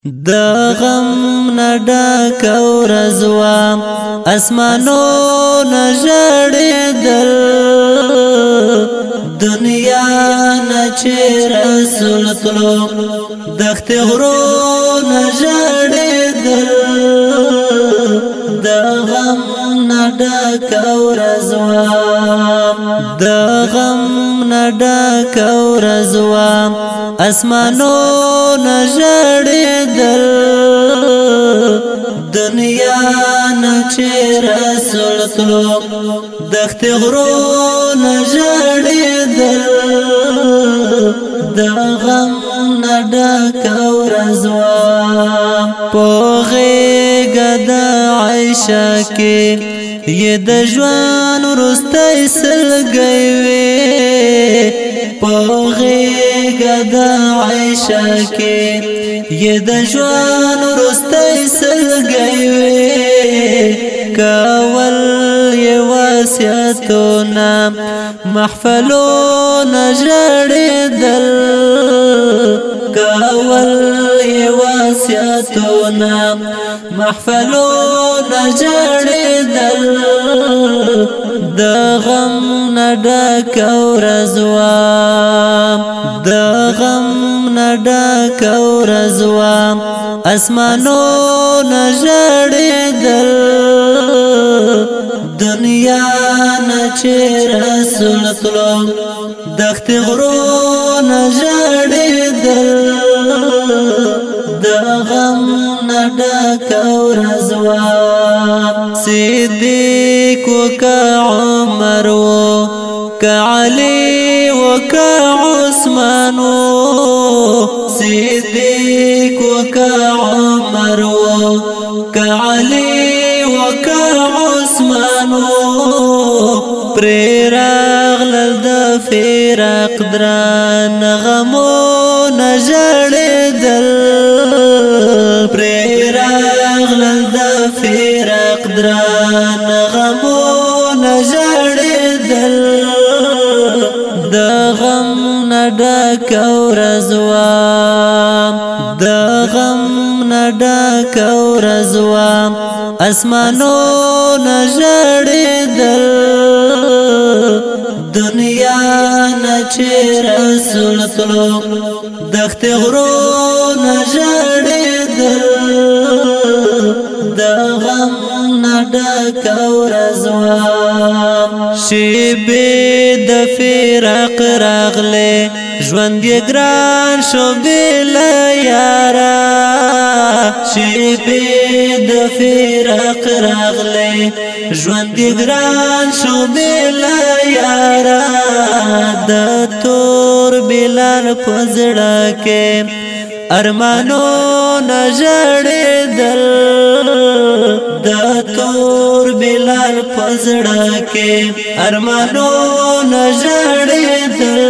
د غم نډک ورځ وا اسمانو نژړېدل دنیا نه چې رسول تلو دښتې غرو نژړېدل د غم نډک ورځ وا د غم نډک ورځ وا اسمانو نژړېدل دنیا نه چې رسول تلو دښتې غرو نژړېدل د غم نډک ورځ وا په غېږه د عایشه کې یې د ژوند وروستی سلګی وې په غېږه د عایشه کې یې د ژوند وروستی سلګی وې کول یې وصیتونه محفلونه ژړېدل کول یې وصیتونه محفلونه ژړېدل د غم نډک ورځ وا د غم نډک ورځ وا اسمانو نژړېدل دنیا نه چې رسول تلو دښتې غرو نژړېدل د غم نډک ورځ وا صدیق وکه عمر و که علي وکه عثمان و صدیق وکه عمر و که علي وکه عثمان و پرې راغلل د فراق دران غمونه ژړېدل پرې راغلل د فراق دران غمونه ژړېدل د غم نډک ورځ وا د غم نډک ورځ وا اسمانو نژړېدل دنیا نه چې رسول تلو دښتې غرو نژړېدل د غم نډک ورځ وا شېبې د فراق راغلې ژوند یې ګران شو بېله یاره شېبې د فراق راغلې ژوند یې ګران شو بېله یاره د تور بلال په زړه کې ارمانونه ژړېدل د تور بلال په زړه کې ارمانونه ژړېدل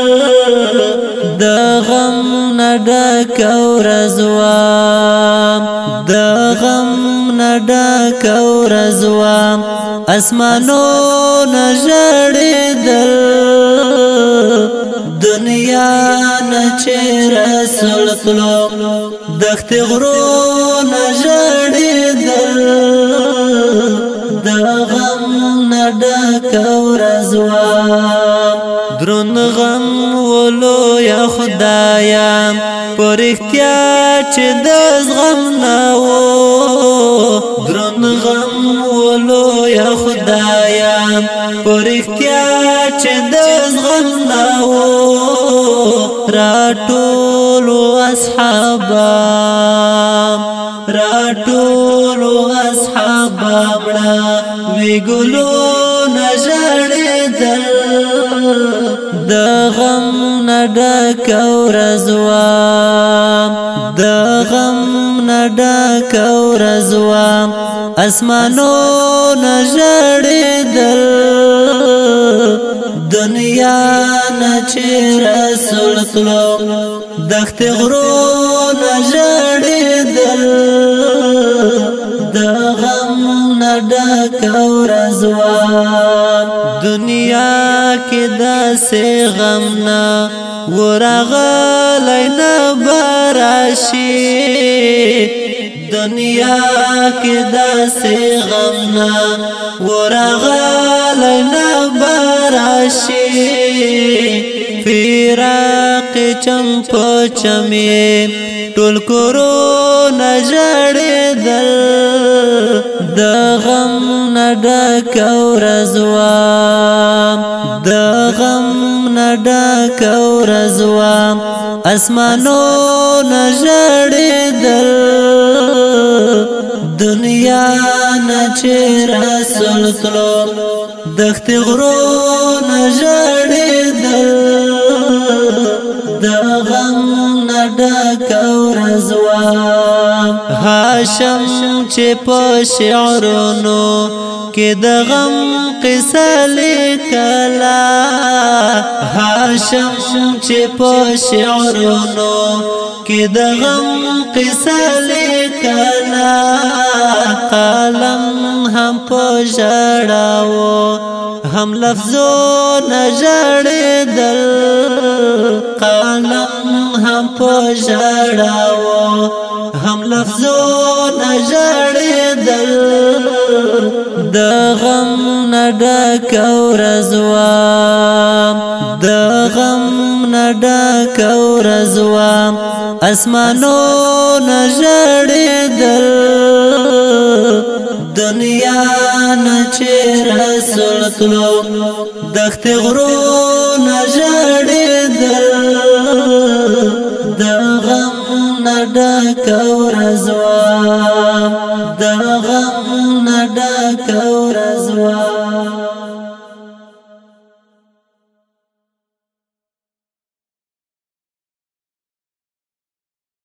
د غم نډک ورځ وا د غم نډک ورځ وا اسمانو نژړېدل دنیا نه چې رسول تلو دښتې غرو نژړېدل د غم نډک ورځ وا دروند غم ولو یا خدایا په رښتیا چې د زغم نه و دروند غم ولو یا خدایا په رښتیا چې د زغم نه و راټولو اصحابا مړه وی ګلونه ژړېدل د غم نډک ورځ وا د غم نډک ورځ وا اسمانو نژړېدل دنیا نه چې رسول تلو دښتې غرو نژړېدل د غم نډک ورځ وا دنیا کې داسې غم نه ورغلی نه براشي دنیا کې داسې غم نه ورغلی نه براشي فراق چم په چمې ټول کورونه ژړېدل د غم نه ډکه ورځ وه د غم نه ډکه ورځ وه اسمانونه ژړېدل دنیا نه چې رسول تلو دښتې غرونه ژړېدل د غم نه ډکه ورځ وه هاشم چې په شعرونو کې د غم قصه لیکله هاشم چې په شعرونو کې د غم قصه لیکله قلم هم په ژړاوه هم لفظونه ژړېدل قلم هم په ژړاوه هم لفظونه ژړېدل د غم نه ډکه ورځ وه د غم نه ډکه ورځ وه اسمانونه ژړېدل دنیا نه چې رسول تلو دښتې غرونه ژړېدل د غم نه ډکه ورځ وه د غم نه ډکه ورځ